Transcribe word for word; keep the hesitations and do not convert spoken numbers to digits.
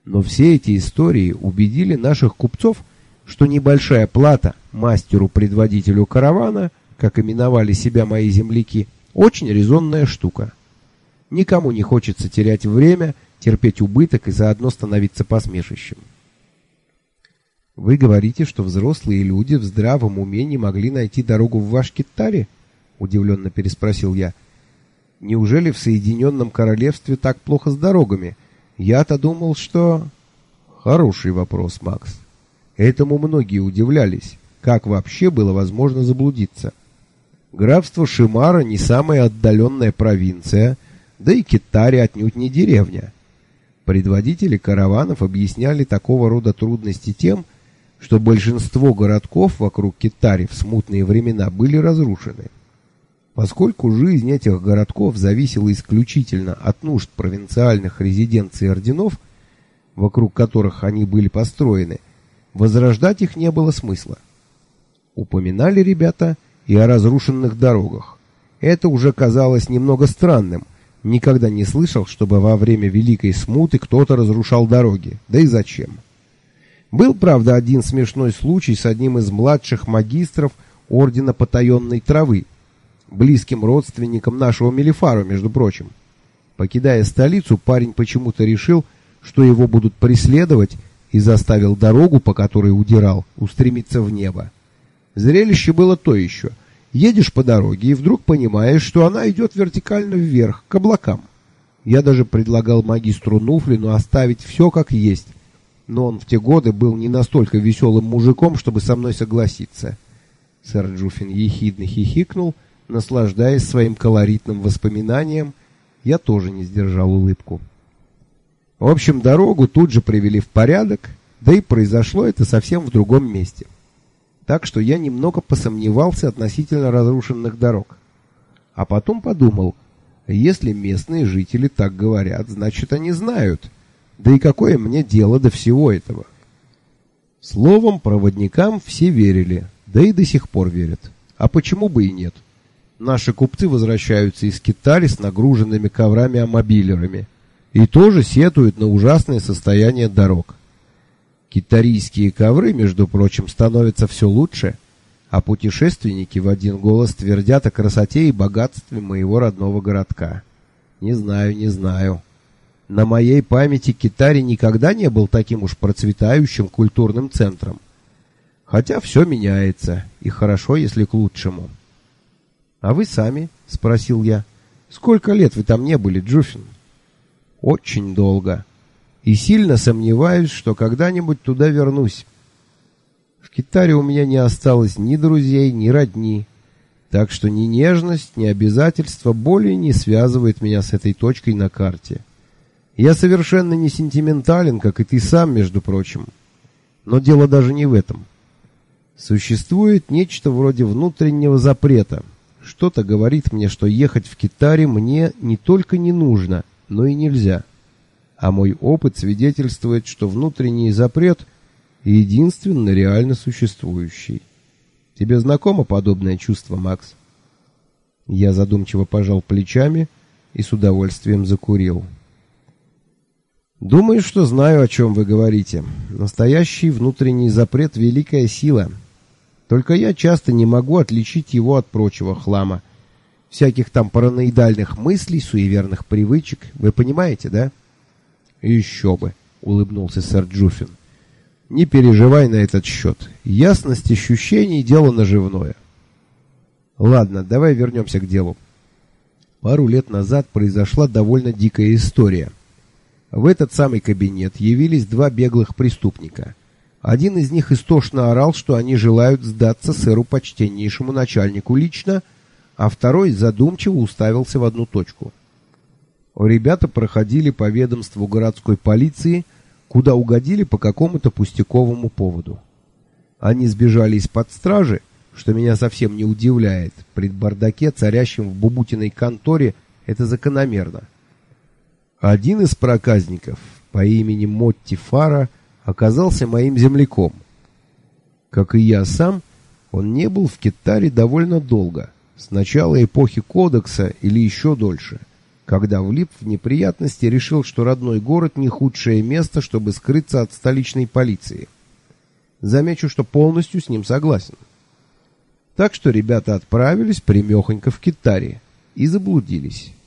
Но все эти истории убедили наших купцов, что небольшая плата мастеру-предводителю каравана, как именовали себя мои земляки, очень резонная штука. Никому не хочется терять время, терпеть убыток и заодно становиться посмешищем. Вы говорите, что взрослые люди в здравом уме не могли найти дорогу в ваш Китаре? Удивленно переспросил я. Неужели в Соединенном Королевстве так плохо с дорогами? Я-то думал, что... Хороший вопрос, Макс. Этому многие удивлялись, как вообще было возможно заблудиться. Графство Шимара не самая отдаленная провинция, да и Китари отнюдь не деревня. Предводители караванов объясняли такого рода трудности тем, что большинство городков вокруг Китари в смутные времена были разрушены. Поскольку жизнь этих городков зависела исключительно от нужд провинциальных резиденций орденов, вокруг которых они были построены, возрождать их не было смысла. Упоминали ребята и о разрушенных дорогах. Это уже казалось немного странным. Никогда не слышал, чтобы во время Великой Смуты кто-то разрушал дороги. Да и зачем? Был, правда, один смешной случай с одним из младших магистров Ордена Потаенной Травы, близким родственником нашего Мелифару, между прочим. Покидая столицу, парень почему-то решил, что его будут преследовать, и заставил дорогу, по которой удирал, устремиться в небо. Зрелище было то еще. Едешь по дороге и вдруг понимаешь, что она идет вертикально вверх, к облакам. Я даже предлагал магистру Нуфлину оставить все как есть, но он в те годы был не настолько веселым мужиком, чтобы со мной согласиться. Сэр Джуффин ехидно хихикнул, наслаждаясь своим колоритным воспоминанием. Я тоже не сдержал улыбку. В общем, дорогу тут же привели в порядок, да и произошло это совсем в другом месте. Так что я немного посомневался относительно разрушенных дорог. А потом подумал, если местные жители так говорят, значит, они знают. Да и какое мне дело до всего этого? Словом, проводникам все верили, да и до сих пор верят. А почему бы и нет? Наши купцы возвращаются из Китари с нагруженными коврами-амобилерами и тоже сетуют на ужасное состояние дорог. Китарийские ковры, между прочим, становятся все лучше, а путешественники в один голос твердят о красоте и богатстве моего родного городка. Не знаю, не знаю. На моей памяти Китари никогда не был таким уж процветающим культурным центром. Хотя все меняется, и хорошо, если к лучшему. — А вы сами? — спросил я. — Сколько лет вы там не были, Джуффин? — Очень долго. И сильно сомневаюсь, что когда-нибудь туда вернусь. В Китаре у меня не осталось ни друзей, ни родни, так что ни нежность, ни обязательство более не связывает меня с этой точкой на карте. Я совершенно не сентиментален, как и ты сам, между прочим. Но дело даже не в этом. Существует нечто вроде внутреннего запрета. Что-то говорит мне, что ехать в Китаре мне не только не нужно, но и нельзя. А мой опыт свидетельствует, что внутренний запрет единственно реально существующий. Тебе знакомо подобное чувство, Макс? Я задумчиво пожал плечами и с удовольствием закурил. Думаю, что знаю, о чем вы говорите. Настоящий внутренний запрет — великая сила. Только я часто не могу отличить его от прочего хлама. Всяких там параноидальных мыслей, суеверных привычек. Вы понимаете, да? Еще бы, улыбнулся сэр Джуффин. Не переживай на этот счет. Ясность ощущений — дело наживное. Ладно, давай вернемся к делу. Пару лет назад произошла довольно дикая история. В этот самый кабинет явились два беглых преступника. Один из них истошно орал, что они желают сдаться сэру почтеннейшему начальнику лично, а второй задумчиво уставился в одну точку. Ребята проходили по ведомству городской полиции, куда угодили по какому-то пустяковому поводу. Они сбежали из-под стражи, что меня совсем не удивляет. При бардаке, царящем в Бубутиной конторе, это закономерно. Один из проказников по имени Мотти Фара оказался моим земляком. Как и я сам, он не был в Китаре довольно долго, с начала эпохи Кодекса или еще дольше. когда, влип в неприятности, решил, что родной город не худшее место, чтобы скрыться от столичной полиции. Замечу, что полностью с ним согласен. Так что ребята отправились прямехонько в Китари и заблудились.